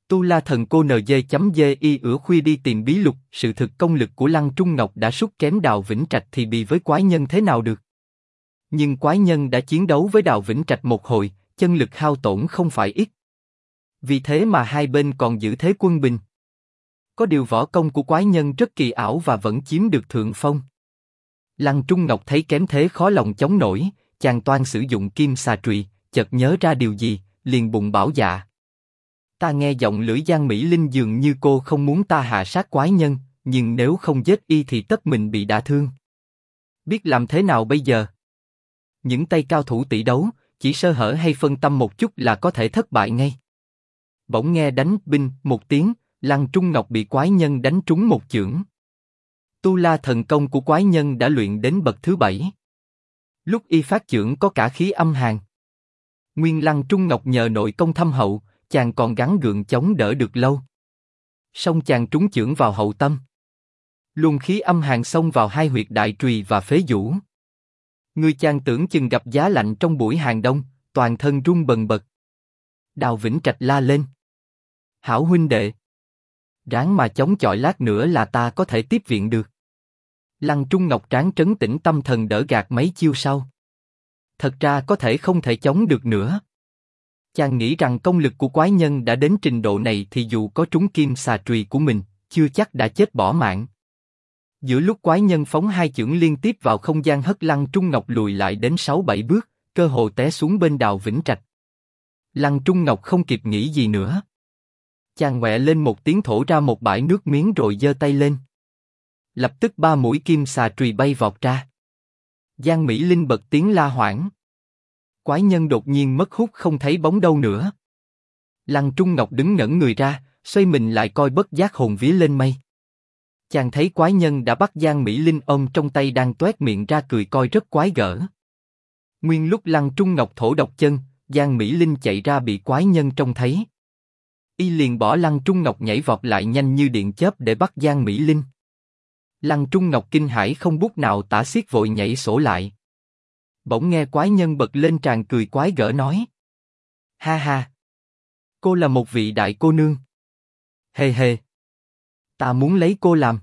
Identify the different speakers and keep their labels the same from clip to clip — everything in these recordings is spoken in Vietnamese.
Speaker 1: Tu La Thần Cô NG.gi ửa khuya đi tìm bí lục, sự thực công lực của Lăng Trung Ngọc đã sút kém Đào Vĩnh Trạch thì bị với quái nhân thế nào được. Nhưng quái nhân đã chiến đấu với Đào Vĩnh Trạch một hồi, chân lực hao tổn không phải ít. Vì thế mà hai bên còn giữ thế quân bình. Có điều võ công của quái nhân rất kỳ ảo và vẫn chiếm được thượng phong. Lăng Trung Ngọc thấy kém thế khó lòng chống nổi, chàng toan sử dụng kim xà trùy, chợt nhớ ra điều gì, liền bụng bảo dạ. Ta nghe giọng lưỡi Giang Mỹ Linh dường như cô không muốn ta hạ sát quái nhân, nhưng nếu không giết y thì tất mình bị đả thương. Biết làm thế nào bây giờ? Những tay cao thủ tỷ đấu, chỉ sơ hở hay phân tâm một chút là có thể thất bại ngay. Bỗng nghe đánh binh một tiếng, Lăng Trung Ngọc bị quái nhân đánh trúng một chưởng. Tu La Thần Công của quái nhân đã luyện đến bậc thứ 7. Lúc y phát chưởng có cả khí âm hàn. Nguyên Lăng Trung Ngọc nhờ nội công thâm hậu, chàng còn gắng gượng chống đỡ được lâu. Song chàng trúng chưởng vào hậu tâm. Luồng khí âm hàn xông vào hai huyệt đại trùy và phế vũ. Người chàng tưởng chừng gặp giá lạnh trong buổi hàng đông, toàn thân run bần bật. Đào Vĩnh Trạch la lên. Hảo huynh đệ, ráng mà chống chọi lát nữa là ta có thể tiếp viện được. Lăng Trung Ngọc tráng trấn tĩnh tâm thần đỡ gạt mấy chiêu sau. Thật ra có thể không thể chống được nữa. Chàng nghĩ rằng công lực của quái nhân đã đến trình độ này thì dù có trúng kim xà trùy của mình, chưa chắc đã chết bỏ mạng. Giữa lúc quái nhân phóng hai chưởng liên tiếp vào không gian hất Lăng Trung Ngọc lùi lại đến 6-7 bước, cơ hồ té xuống bên Đào Vĩnh Trạch. Lăng Trung Ngọc không kịp nghĩ gì nữa. Chàng ngoẹ lên một tiếng thổ ra một bãi nước miếng rồi giơ tay lên. Lập tức 3 mũi kim xà trùy bay vọt ra. Giang Mỹ Linh bật tiếng la hoảng. Quái nhân đột nhiên mất hút không thấy bóng đâu nữa. Lăng Trung Ngọc đứng ngẩn người ra, xoay mình lại coi bất giác hồn vía lên mây. Chàng thấy quái nhân đã bắt Giang Mỹ Linh ôm trong tay đang toét miệng ra cười coi rất quái gở. Nguyên lúc Lăng Trung Ngọc thổ độc chân, Giang Mỹ Linh chạy ra bị quái nhân trông thấy. Y liền bỏ Lăng Trung Ngọc nhảy vọt lại nhanh như điện chớp để bắt Giang Mỹ Linh. Lăng Trung Ngọc kinh hãi không bút nào tả xiết vội nhảy sổ lại. Bỗng nghe quái nhân bật lên tràn cười quái gở nói: Ha ha, cô là một vị đại cô nương. Hề hề, ta muốn lấy cô làm.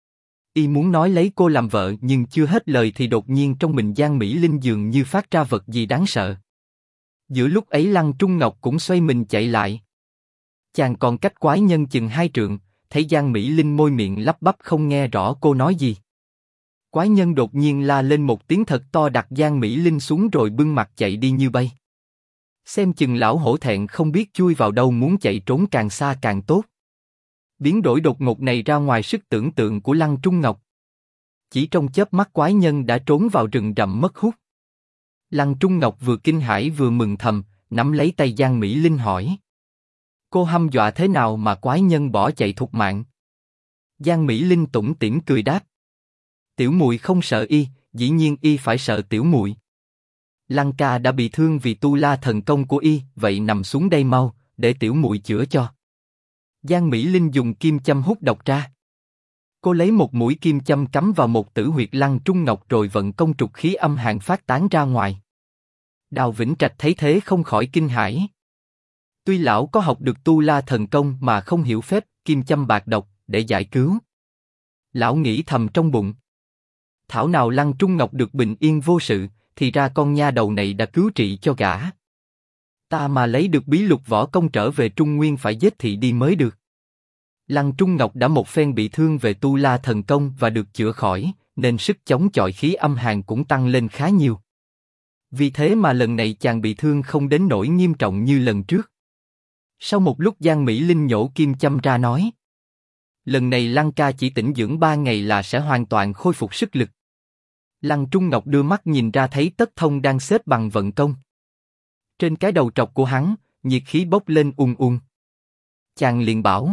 Speaker 1: Y muốn nói lấy cô làm vợ nhưng chưa hết lời thì đột nhiên trong mình Giang Mỹ Linh dường như phát ra vật gì đáng sợ. Giữa lúc ấy Lăng Trung Ngọc cũng xoay mình chạy lại. Chàng còn cách quái nhân chừng 2 trượng, thấy Giang Mỹ Linh môi miệng lắp bắp không nghe rõ cô nói gì. Quái nhân đột nhiên la lên một tiếng thật to đặt Giang Mỹ Linh xuống rồi bưng mặt chạy đi như bay. Xem chừng lão hổ thẹn không biết chui vào đâu muốn chạy trốn càng xa càng tốt. Biến đổi đột ngột này ra ngoài sức tưởng tượng của Lăng Trung Ngọc. Chỉ trong chớp mắt quái nhân đã trốn vào rừng rậm mất hút. Lăng Trung Ngọc vừa kinh hãi vừa mừng thầm, nắm lấy tay Giang Mỹ Linh hỏi: Cô hăm dọa thế nào mà quái nhân bỏ chạy thục mạng? Giang Mỹ Linh tủm tỉm cười đáp: Tiểu muội không sợ y, dĩ nhiên y phải sợ tiểu muội. Lăng ca đã bị thương vì Tu La Thần Công của y, vậy nằm xuống đây mau, để tiểu muội chữa cho. Giang Mỹ Linh dùng kim châm hút độc ra. Cô lấy một mũi kim châm cắm vào một tử huyệt Lăng Trung Ngọc rồi vận công trục khí âm hàn phát tán ra ngoài. Đào Vĩnh Trạch thấy thế không khỏi kinh hãi. Tuy lão có học được Tu La Thần Công mà không hiểu phép kim châm bạc độc để giải cứu. Lão nghĩ thầm trong bụng: thảo nào Lăng Trung Ngọc được bình yên vô sự, thì ra con nha đầu này đã cứu trị cho gã. Ta mà lấy được bí lục võ công trở về Trung Nguyên phải giết thị đi mới được. Lăng Trung Ngọc đã một phen bị thương về Tu La Thần Công và được chữa khỏi, nên sức chống chọi khí âm hàn cũng tăng lên khá nhiều. Vì thế mà lần này chàng bị thương không đến nỗi nghiêm trọng như lần trước. Sau một lúc Giang Mỹ Linh nhổ kim châm ra nói: Lần này Lăng ca chỉ tĩnh dưỡng 3 ngày là sẽ hoàn toàn khôi phục sức lực. Lăng Trung Ngọc đưa mắt nhìn ra thấy Tất Thông đang xếp bằng vận công. Trên cái đầu trọc của hắn, nhiệt khí bốc lên ùn. Chàng liền bảo: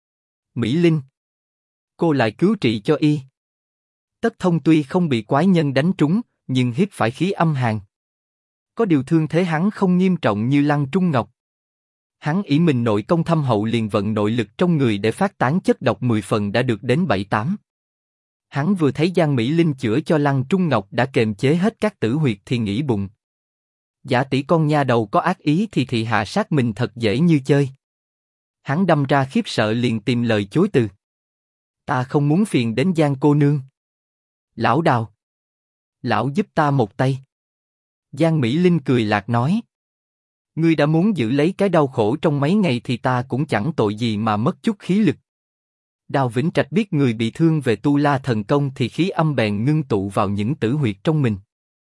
Speaker 1: Mỹ Linh, cô lại cứu trị cho y. Tất Thông tuy không bị quái nhân đánh trúng, nhưng hít phải khí âm hàn. Có điều thương thế hắn không nghiêm trọng như Lăng Trung Ngọc. Hắn ỷ mình nội công thâm hậu liền vận nội lực trong người để phát tán chất độc 10 phần đã được đến 7-8. Hắn vừa thấy Giang Mỹ Linh chữa cho Lăng Trung Ngọc đã kềm chế hết các tử huyệt thì nghĩ bụng: giả tỷ con nha đầu có ác ý thì thị hạ sát mình thật dễ như chơi. Hắn đâm ra khiếp sợ liền tìm lời chối từ. Ta không muốn phiền đến Giang cô nương. Lão Đào, lão giúp ta một tay. Giang Mỹ Linh cười lạc nói. Ngươi đã muốn giữ lấy cái đau khổ trong mấy ngày thì ta cũng chẳng tội gì mà mất chút khí lực. Đào Vĩnh Trạch biết người bị thương về tu la thần công thì khí âm bèn ngưng tụ vào những tử huyệt trong mình.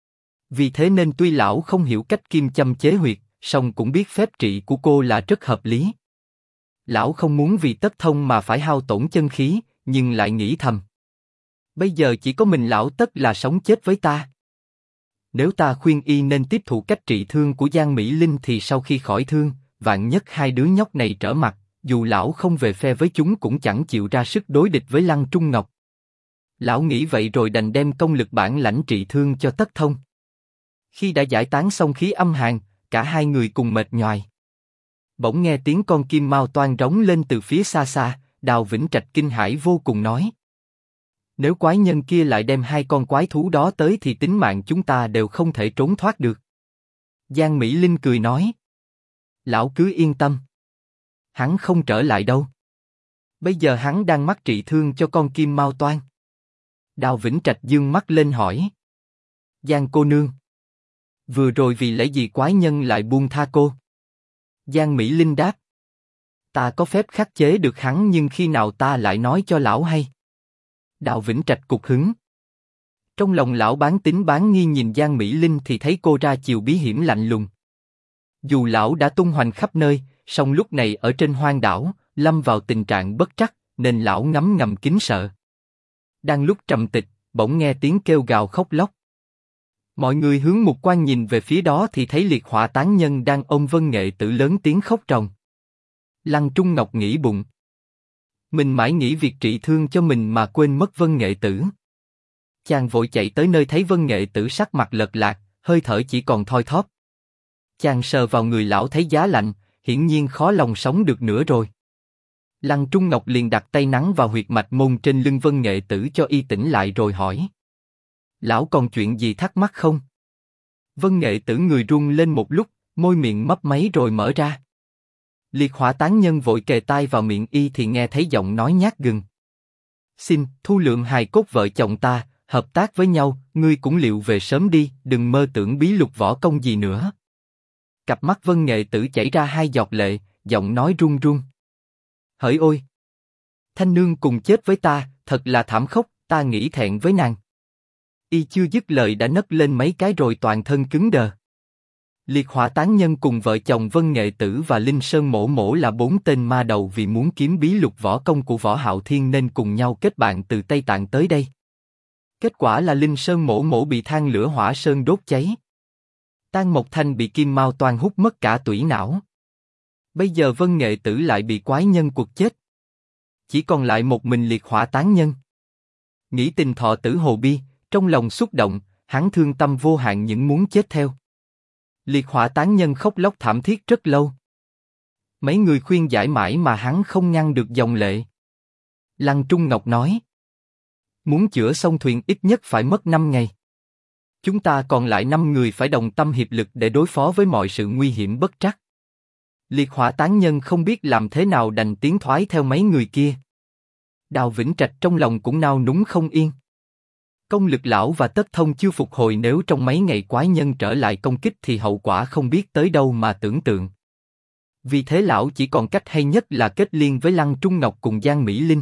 Speaker 1: Vì thế nên tuy lão không hiểu cách kim châm chế huyệt, song cũng biết phép trị của cô là rất hợp lý. Lão không muốn vì Tất Thông mà phải hao tổn chân khí, nhưng lại nghĩ thầm. Bây giờ chỉ có mình lão Tất là sống chết với ta. Nếu ta khuyên y nên tiếp thụ cách trị thương của Giang Mỹ Linh thì sau khi khỏi thương, vạn nhất hai đứa nhóc này trở mặt, dù lão không về phe với chúng cũng chẳng chịu ra sức đối địch với Lăng Trung Ngọc. Lão nghĩ vậy rồi đành đem công lực bản lãnh trị thương cho Tất Thông. Khi đã giải tán xong khí âm hàn, cả hai người cùng mệt nhoài. Bỗng nghe tiếng con kim mao toan rống lên từ phía xa xa, Đào Vĩnh Trạch kinh hãi vô cùng nói. Nếu quái nhân kia lại đem hai con quái thú đó tới thì tính mạng chúng ta đều không thể trốn thoát được. Giang Mỹ Linh cười nói. Lão cứ yên tâm. Hắn không trở lại đâu. Bây giờ hắn đang mắc trị thương cho con kim mao toan. Đào Vĩnh Trạch dương mắt lên hỏi. Giang cô nương. Vừa rồi vì lẽ gì quái nhân lại buông tha cô? Giang Mỹ Linh đáp. Ta có phép khắc chế được hắn nhưng khi nào ta lại nói cho lão hay? Đào Vĩnh Trạch cục hứng. Trong lòng lão bán tín bán nghi nhìn Giang Mỹ Linh thì thấy cô ra chiều bí hiểm lạnh lùng. Dù lão đã tung hoành khắp nơi, song lúc này ở trên hoang đảo, lâm vào tình trạng bất trắc, nên lão ngấm ngầm kính sợ. Đang lúc trầm tịch, bỗng nghe tiếng kêu gào khóc lóc. Mọi người hướng mục quan nhìn về phía đó thì thấy liệt hỏa tán nhân đang ôm Vân Nghệ Tử lớn tiếng khóc ròng. Lăng Trung Ngọc nghĩ bụng. Mình mãi nghĩ việc trị thương cho mình mà quên mất Vân Nghệ Tử. Chàng vội chạy tới nơi thấy Vân Nghệ Tử sắc mặt lật lạc, hơi thở chỉ còn thoi thóp. Chàng sờ vào người lão thấy giá lạnh, hiển nhiên khó lòng sống được nữa rồi. Lăng Trung Ngọc liền đặt tay nắn vào huyệt mạch môn trên lưng Vân Nghệ Tử cho y tỉnh lại rồi hỏi. Lão còn chuyện gì thắc mắc không? Vân Nghệ Tử người run lên một lúc, môi miệng mấp máy rồi mở ra. Liệt hỏa tán nhân vội kề tai vào miệng y thì nghe thấy giọng nói nhát gừng. Xin, thu lượm hài cốt vợ chồng ta, hợp tác với nhau, ngươi cũng liệu về sớm đi, đừng mơ tưởng bí lục võ công gì nữa. Cặp mắt Vân Nghệ Tử chảy ra hai giọt lệ, giọng nói run run. Hỡi ôi! Thanh nương cùng chết với ta, thật là thảm khốc, ta nghĩ thẹn với nàng. Y chưa dứt lời đã nấc lên mấy cái rồi toàn thân cứng đờ. Liệt hỏa tán nhân cùng vợ chồng Vân Nghệ Tử và Linh Sơn Mổ Mổ là 4 tên ma đầu vì muốn kiếm bí lục võ công của Võ Hạo Thiên nên cùng nhau kết bạn từ Tây Tạng tới đây. Kết quả là Linh Sơn Mổ Mổ bị than lửa hỏa sơn đốt cháy. Tang Mộc Thanh bị kim mao toan hút mất cả tủy não. Bây giờ Vân Nghệ Tử lại bị quái nhân quật chết. Chỉ còn lại một mình liệt hỏa tán nhân. Nghĩ tình thọ tử hồ bi, trong lòng xúc động, hắn thương tâm vô hạn những muốn chết theo. Liệt hỏa tán nhân khóc lóc thảm thiết rất lâu. Mấy người khuyên giải mãi mà hắn không ngăn được dòng lệ. Lăng Trung Ngọc nói. Muốn chữa xong thuyền ít nhất phải mất 5 ngày. Chúng ta còn lại 5 người phải đồng tâm hiệp lực để đối phó với mọi sự nguy hiểm bất trắc. Liệt hỏa tán nhân không biết làm thế nào đành tiến thoái theo mấy người kia. Đào Vĩnh Trạch trong lòng cũng nao núng không yên. Công lực lão và Tất Thông chưa phục hồi, nếu trong mấy ngày quái nhân trở lại công kích thì hậu quả không biết tới đâu mà tưởng tượng. Vì thế lão chỉ còn cách hay nhất là kết liên với Lăng Trung Ngọc cùng Giang Mỹ Linh.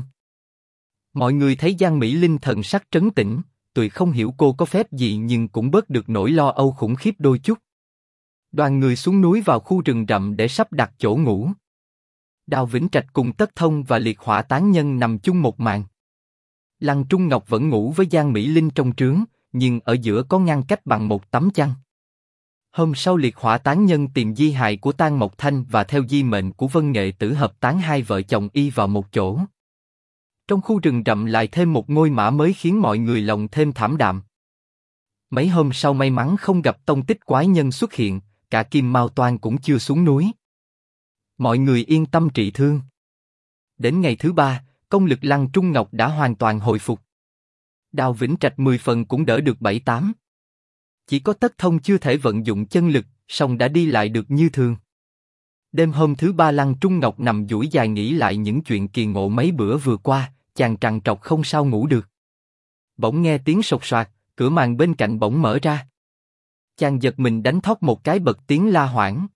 Speaker 1: Mọi người thấy Giang Mỹ Linh thần sắc trấn tĩnh, tuy không hiểu cô có phép gì nhưng cũng bớt được nỗi lo âu khủng khiếp đôi chút. Đoàn người xuống núi vào khu rừng rậm để sắp đặt chỗ ngủ. Đào Vĩnh Trạch cùng Tất Thông và liệt hỏa tán nhân nằm chung một màn. Lăng Trung Ngọc vẫn ngủ với Giang Mỹ Linh trong trướng, nhưng ở giữa có ngăn cách bằng một tấm chăn. Hôm sau liệt hỏa tán nhân tìm di hài của Tang Mộc Thanh và theo di mệnh của Vân Nghệ Tử hợp tán hai vợ chồng y vào một chỗ. Trong khu rừng rậm lại thêm một ngôi mã mới khiến mọi người lòng thêm thảm đạm. Mấy hôm sau may mắn không gặp tông tích quái nhân xuất hiện, cả Kim Mao Toan cũng chưa xuống núi. Mọi người yên tâm trị thương. Đến ngày thứ 3, công lực Lăng Trung Ngọc đã hoàn toàn hồi phục. Đào Vĩnh Trạch 10 phần cũng đỡ được 7-8. Chỉ có Tất Thông chưa thể vận dụng chân lực, song đã đi lại được như thường. Đêm hôm thứ ba Lăng Trung Ngọc nằm duỗi dài nghĩ lại những chuyện kỳ ngộ mấy bữa vừa qua, chàng trằn trọc không sao ngủ được. Bỗng nghe tiếng sột soạt, cửa màn bên cạnh bỗng mở ra. Chàng giật mình đánh thót một cái bật tiếng la hoảng.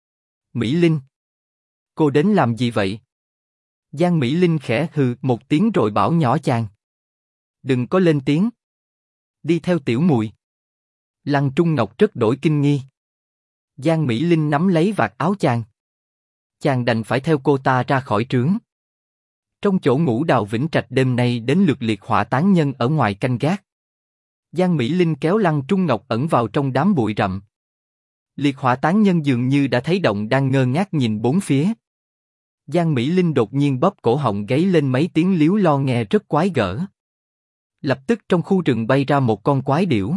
Speaker 1: Mỹ Linh! Cô đến làm gì vậy? Giang Mỹ Linh khẽ hừ một tiếng rồi bảo nhỏ chàng. Đừng có lên tiếng. Đi theo tiểu muội. Lăng Trung Ngọc rất đổi kinh nghi. Giang Mỹ Linh nắm lấy vạt áo chàng. Chàng đành phải theo cô ta ra khỏi trướng. Trong chỗ ngủ Đào Vĩnh Trạch đêm nay đến lượt liệt hỏa tán nhân ở ngoài canh gác. Giang Mỹ Linh kéo Lăng Trung Ngọc ẩn vào trong đám bụi rậm. Liệt hỏa tán nhân dường như đã thấy động đang ngơ ngác nhìn bốn phía. Giang Mỹ Linh đột nhiên bóp cổ họng gáy lên mấy tiếng líu lo nghe rất quái gở. Lập tức trong khu rừng bay ra một con quái điểu.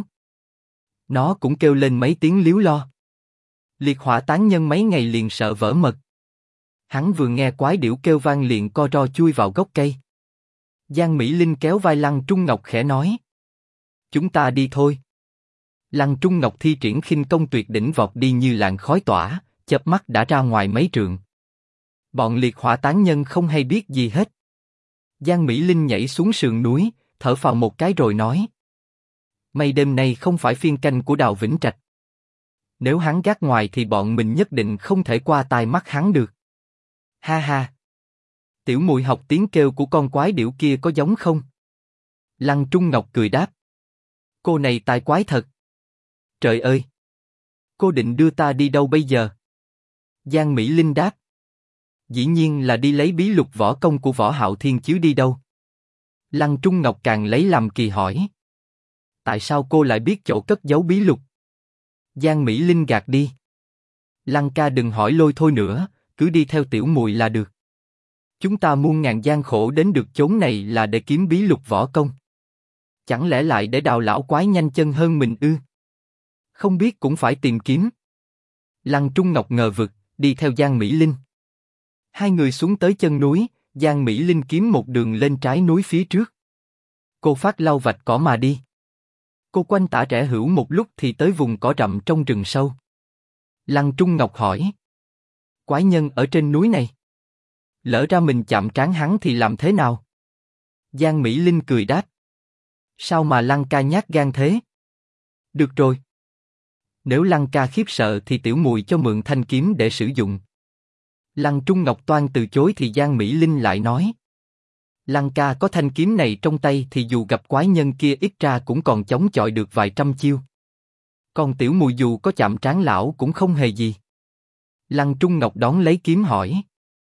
Speaker 1: Nó cũng kêu lên mấy tiếng líu lo. Liệt hỏa tán nhân mấy ngày liền sợ vỡ mật. Hắn vừa nghe quái điểu kêu vang liền co ro chui vào gốc cây. Giang Mỹ Linh kéo vai Lăng Trung Ngọc khẽ nói. Chúng ta đi thôi. Lăng Trung Ngọc thi triển khinh công tuyệt đỉnh vọt đi như làn khói tỏa, chớp mắt đã ra ngoài mấy trượng. Bọn liệt hỏa tán nhân không hay biết gì hết. Giang Mỹ Linh nhảy xuống sườn núi, thở phào một cái rồi nói. May đêm nay không phải phiên canh của Đào Vĩnh Trạch. Nếu hắn gác ngoài thì bọn mình nhất định không thể qua tai mắt hắn được. Ha ha. Tiểu muội học tiếng kêu của con quái điểu kia có giống không? Lăng Trung Ngọc cười đáp. Cô này tài quái thật. Trời ơi! Cô định đưa ta đi đâu bây giờ? Giang Mỹ Linh đáp. Dĩ nhiên là đi lấy bí lục võ công của Võ Hạo Thiên chứ đi đâu. Lăng Trung Ngọc càng lấy làm kỳ hỏi. Tại sao cô lại biết chỗ cất giấu bí lục? Giang Mỹ Linh gạt đi. Lăng ca đừng hỏi lôi thôi nữa, cứ đi theo tiểu muội là được. Chúng ta muôn ngàn gian khổ đến được chốn này là để kiếm bí lục võ công. Chẳng lẽ lại để Đào lão quái nhanh chân hơn mình ư? Không biết cũng phải tìm kiếm. Lăng Trung Ngọc ngờ vực, đi theo Giang Mỹ Linh. Hai người xuống tới chân núi, Giang Mỹ Linh kiếm một đường lên trái núi phía trước. Cô phát lau vạch cỏ mà đi. Cô quanh tả rẽ hữu một lúc thì tới vùng cỏ rậm trong rừng sâu. Lăng Trung Ngọc hỏi. Quái nhân ở trên núi này. Lỡ ra mình chạm trán hắn thì làm thế nào? Giang Mỹ Linh cười đáp. Sao mà Lăng ca nhát gan thế? Được rồi. Nếu Lăng ca khiếp sợ thì tiểu muội cho mượn thanh kiếm để sử dụng. Lăng Trung Ngọc toan từ chối thì Giang Mỹ Linh lại nói. Lăng ca có thanh kiếm này trong tay thì dù gặp quái nhân kia ít ra cũng còn chống chọi được vài trăm chiêu. Còn tiểu muội dù có chạm trán lão cũng không hề gì. Lăng Trung Ngọc đón lấy kiếm hỏi.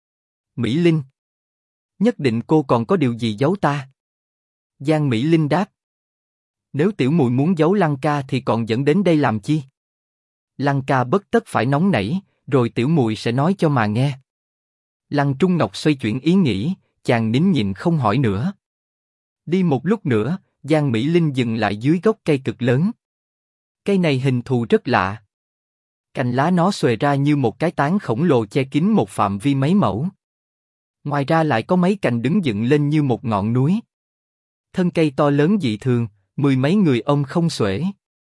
Speaker 1: Mỹ Linh. Nhất định cô còn có điều gì giấu ta? Giang Mỹ Linh đáp. Nếu tiểu muội muốn giấu Lăng ca thì còn dẫn đến đây làm chi? Lăng ca bất tất phải nóng nảy, rồi tiểu muội sẽ nói cho mà nghe. Lăng Trung Ngọc xoay chuyển ý nghĩ, chàng nín nhịn không hỏi nữa. Đi một lúc nữa, Giang Mỹ Linh dừng lại dưới gốc cây cực lớn. Cây này hình thù rất lạ. Cành lá nó xòe ra như một cái tán khổng lồ che kín một phạm vi mấy mẫu. Ngoài ra lại có mấy cành đứng dựng lên như một ngọn núi. Thân cây to lớn dị thường, mười mấy người ôm không xuể.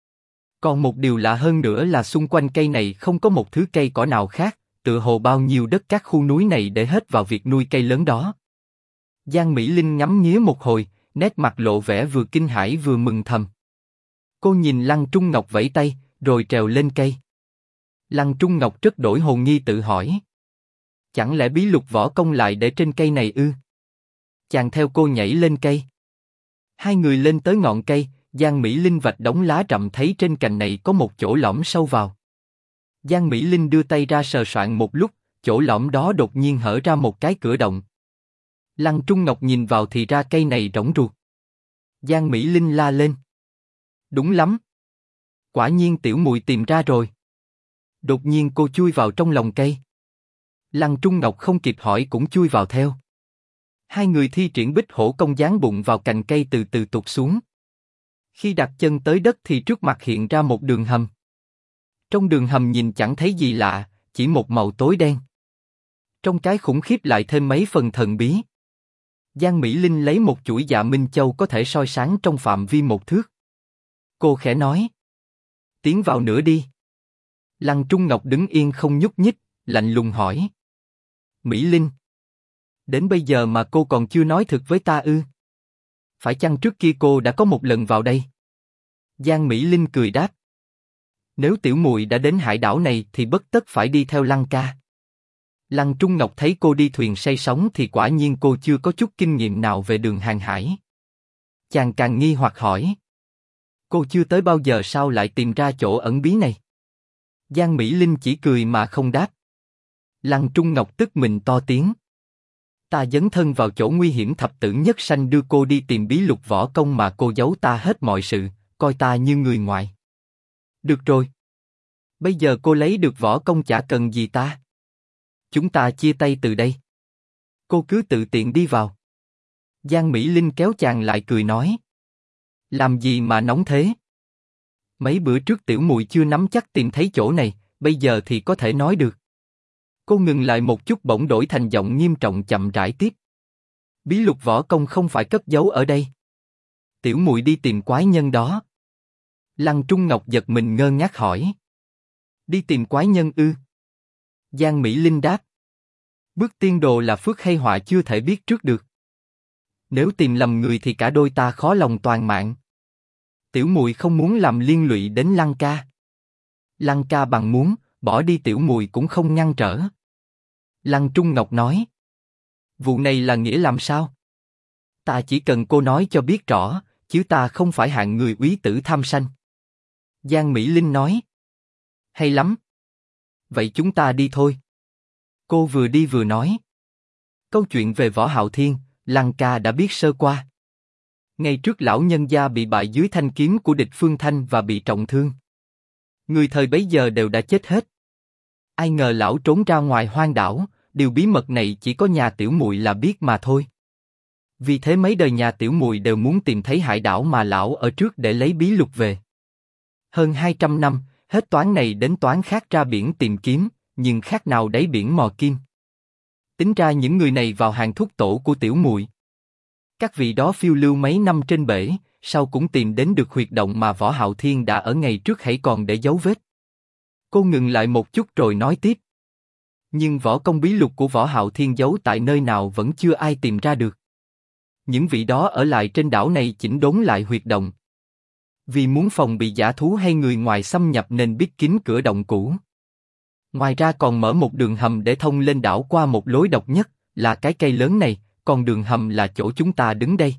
Speaker 1: Còn một điều lạ hơn nữa là xung quanh cây này không có một thứ cây cỏ nào khác, tựa hồ bao nhiêu đất các khu núi này để hết vào việc nuôi cây lớn đó. Giang Mỹ Linh ngắm nghía một hồi, nét mặt lộ vẻ vừa kinh hãi vừa mừng thầm. Cô nhìn Lăng Trung Ngọc vẫy tay, rồi trèo lên cây. Lăng Trung Ngọc rất đổi hồn nghi tự hỏi. Chẳng lẽ bí lục võ công lại để trên cây này ư? Chàng theo cô nhảy lên cây. Hai người lên tới ngọn cây, Giang Mỹ Linh vạch đống lá rậm thấy trên cành này có một chỗ lõm sâu vào. Giang Mỹ Linh đưa tay ra sờ soạn một lúc, chỗ lõm đó đột nhiên hở ra một cái cửa động. Lăng Trung Ngọc nhìn vào thì ra cây này rỗng ruột. Giang Mỹ Linh la lên. Đúng lắm. Quả nhiên tiểu muội tìm ra rồi. Đột nhiên cô chui vào trong lòng cây. Lăng Trung Ngọc không kịp hỏi cũng chui vào theo. Hai người thi triển bích hổ công dán bụng vào cành cây từ từ tụt xuống. Khi đặt chân tới đất thì trước mặt hiện ra một đường hầm. Trong đường hầm nhìn chẳng thấy gì lạ, chỉ một màu tối đen. Trong cái khủng khiếp lại thêm mấy phần thần bí. Giang Mỹ Linh lấy một chuỗi dạ minh châu có thể soi sáng trong phạm vi một thước. Cô khẽ nói. Tiến vào nữa đi. Lăng Trung Ngọc đứng yên không nhúc nhích, lạnh lùng hỏi. Mỹ Linh. Đến bây giờ mà cô còn chưa nói thực với ta ư? Phải chăng trước kia cô đã có một lần vào đây? Giang Mỹ Linh cười đáp. Nếu tiểu muội đã đến hải đảo này thì bất tất phải đi theo Lăng ca. Lăng Trung Ngọc thấy cô đi thuyền say sóng thì quả nhiên cô chưa có chút kinh nghiệm nào về đường hàng hải. Chàng càng nghi hoặc hỏi. Cô chưa tới bao giờ sao lại tìm ra chỗ ẩn bí này? Giang Mỹ Linh chỉ cười mà không đáp. Lăng Trung Ngọc tức mình to tiếng. Ta dấn thân vào chỗ nguy hiểm thập tử nhất sanh đưa cô đi tìm bí lục võ công mà cô giấu ta hết mọi sự, coi ta như người ngoài. Được rồi. Bây giờ cô lấy được võ công chả cần gì ta. Chúng ta chia tay từ đây. Cô cứ tự tiện đi vào. Giang Mỹ Linh kéo chàng lại cười nói. Làm gì mà nóng thế? Mấy bữa trước tiểu muội chưa nắm chắc tìm thấy chỗ này, bây giờ thì có thể nói được. Cô ngừng lại một chút bỗng đổi thành giọng nghiêm trọng chậm rãi tiếp. Bí lục võ công không phải cất giấu ở đây. Tiểu muội đi tìm quái nhân đó. Lăng Trung Ngọc giật mình ngơ ngác hỏi. Đi tìm quái nhân ư? Giang Mỹ Linh đáp. Bước tiên đồ là phước hay họa chưa thể biết trước được. Nếu tìm lầm người thì cả đôi ta khó lòng toàn mạng. Tiểu muội không muốn làm liên lụy đến Lăng ca. Lăng ca bằng muốn, bỏ đi tiểu muội cũng không ngăn trở. Lăng Trung Ngọc nói. Vụ này là nghĩa làm sao? Ta chỉ cần cô nói cho biết rõ, chứ ta không phải hạng người úy tử tham sanh. Giang Mỹ Linh nói. Hay lắm. Vậy chúng ta đi thôi. Cô vừa đi vừa nói. Câu chuyện về Võ Hạo Thiên, Lăng ca đã biết sơ qua. Ngày trước lão nhân gia bị bại dưới thanh kiếm của địch Phương Thanh và bị trọng thương. Người thời bấy giờ đều đã chết hết. Ai ngờ lão trốn ra ngoài hoang đảo, điều bí mật này chỉ có nhà tiểu muội là biết mà thôi. Vì thế mấy đời nhà tiểu muội đều muốn tìm thấy hải đảo mà lão ở trước để lấy bí lục về. Hơn 200 năm, hết toán này đến toán khác ra biển tìm kiếm, nhưng khác nào đáy biển mò kim. Tính ra những người này vào hàng thuốc tổ của tiểu muội. Các vị đó phiêu lưu mấy năm trên bể, sau cũng tìm đến được huyệt động mà Võ Hạo Thiên đã ở ngày trước hãy còn để dấu vết. Cô ngừng lại một chút rồi nói tiếp. Nhưng võ công bí lục của Võ Hạo Thiên giấu tại nơi nào vẫn chưa ai tìm ra được. Những vị đó ở lại trên đảo này chỉnh đốn lại huyệt động. Vì muốn phòng bị dã thú hay người ngoài xâm nhập nên bít kín cửa động cũ. Ngoài ra còn mở một đường hầm để thông lên đảo qua một lối độc nhất, là cái cây lớn này, còn đường hầm là chỗ chúng ta đứng đây.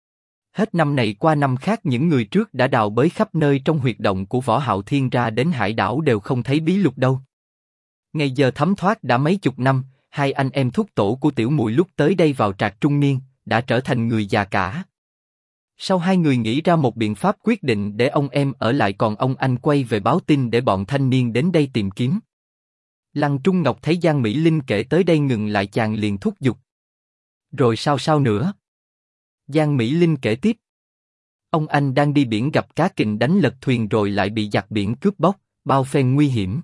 Speaker 1: Hết năm này qua năm khác những người trước đã đào bới khắp nơi trong huyệt động của Võ Hạo Thiên ra đến hải đảo đều không thấy bí lục đâu. Ngày giờ thấm thoát đã mấy chục năm, hai anh em thúc tổ của tiểu muội lúc tới đây vào trạc trung niên, đã trở thành người già cả. Sau hai người nghĩ ra một biện pháp quyết định để ông em ở lại còn ông anh quay về báo tin để bọn thanh niên đến đây tìm kiếm. Lăng Trung Ngọc thấy Giang Mỹ Linh kể tới đây ngừng lại chàng liền thúc giục. Rồi sao nữa? Giang Mỹ Linh kể tiếp. Ông anh đang đi biển gặp cá kình đánh lật thuyền rồi lại bị giặc biển cướp bóc, bao phen nguy hiểm.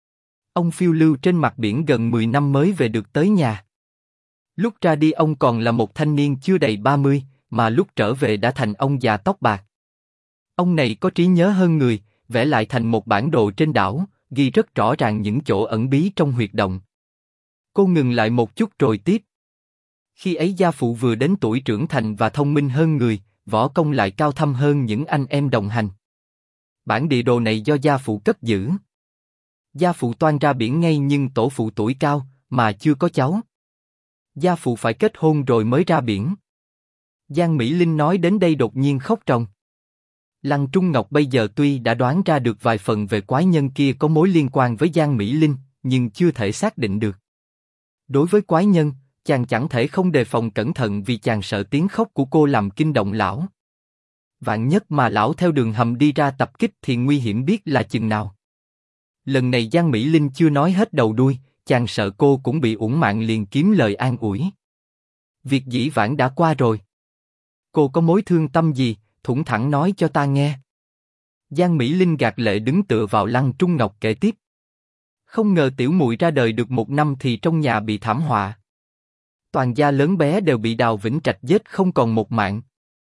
Speaker 1: Ông phiêu lưu trên mặt biển gần 10 năm mới về được tới nhà. Lúc ra đi ông còn là một thanh niên chưa đầy 30, mà lúc trở về đã thành ông già tóc bạc. Ông này có trí nhớ hơn người, vẽ lại thành một bản đồ trên đảo, ghi rất rõ ràng những chỗ ẩn bí trong huyệt động. Cô ngừng lại một chút rồi tiếp. Khi ấy gia phụ vừa đến tuổi trưởng thành và thông minh hơn người, võ công lại cao thâm hơn những anh em đồng hành. Bản địa đồ này do gia phụ cất giữ. Gia phụ toan ra biển ngay nhưng tổ phụ tuổi cao, mà chưa có cháu. Gia phụ phải kết hôn rồi mới ra biển. Giang Mỹ Linh nói đến đây đột nhiên khóc ròng. Lăng Trung Ngọc bây giờ tuy đã đoán ra được vài phần về quái nhân kia có mối liên quan với Giang Mỹ Linh, nhưng chưa thể xác định được. Đối với quái nhân, chàng chẳng thể không đề phòng cẩn thận vì chàng sợ tiếng khóc của cô làm kinh động lão. Vạn nhất mà lão theo đường hầm đi ra tập kích thì nguy hiểm biết là chừng nào. Lần này Giang Mỹ Linh chưa nói hết đầu đuôi, chàng sợ cô cũng bị uổng mạng liền kiếm lời an ủi. Việc dĩ vãng đã qua rồi. Cô có mối thương tâm gì, thủng thẳng nói cho ta nghe. Giang Mỹ Linh gạt lệ đứng tựa vào Lăng Trung Ngọc kể tiếp. Không ngờ tiểu muội ra đời được 1 năm thì trong nhà bị thảm họa. Toàn gia lớn bé đều bị Đào Vĩnh Trạch giết không còn một mạng.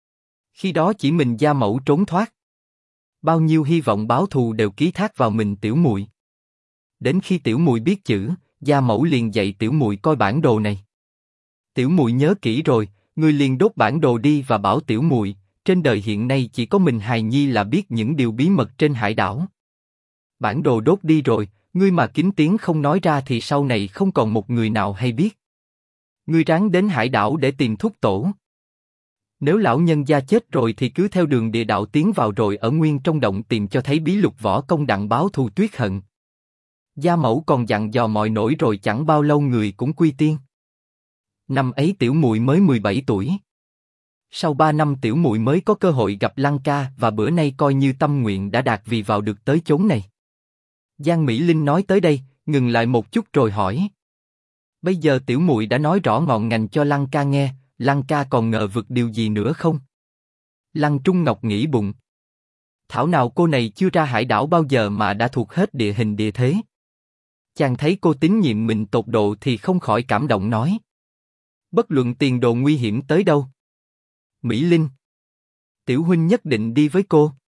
Speaker 1: Khi đó chỉ mình gia mẫu trốn thoát. Bao nhiêu hy vọng báo thù đều ký thác vào mình tiểu muội. Đến khi tiểu muội biết chữ, Gia mẫu liền dạy tiểu muội coi bản đồ này. Tiểu muội nhớ kỹ rồi, ngươi liền đốt bản đồ đi và bảo tiểu muội, trên đời hiện nay chỉ có mình hài nhi là biết những điều bí mật trên hải đảo. Bản đồ đốt đi rồi, ngươi mà kín tiếng không nói ra thì sau này không còn một người nào hay biết. Ngươi ráng đến hải đảo để tìm thúc tổ. Nếu lão nhân gia chết rồi thì cứ theo đường địa đạo tiến vào rồi ở nguyên trong động tìm cho thấy bí lục võ công đặng báo thù tuyết hận. Gia mẫu còn dặn dò mọi nỗi rồi chẳng bao lâu người cũng quy tiên. Năm ấy tiểu muội mới 17 tuổi. Sau 3 năm tiểu muội mới có cơ hội gặp Lăng ca và bữa nay coi như tâm nguyện đã đạt vì vào được tới chốn này. Giang Mỹ Linh nói tới đây, ngừng lại một chút rồi hỏi. Bây giờ tiểu muội đã nói rõ ngọn ngành cho Lăng ca nghe, Lăng ca còn ngờ vực điều gì nữa không? Lăng Trung Ngọc nghĩ bụng. Thảo nào cô này chưa ra hải đảo bao giờ mà đã thuộc hết địa hình địa thế. Chàng thấy cô tín nhiệm mình tột độ thì không khỏi cảm động nói. Bất luận tiền đồ nguy hiểm tới đâu. Mỹ Linh. Tiểu huynh nhất định đi với cô.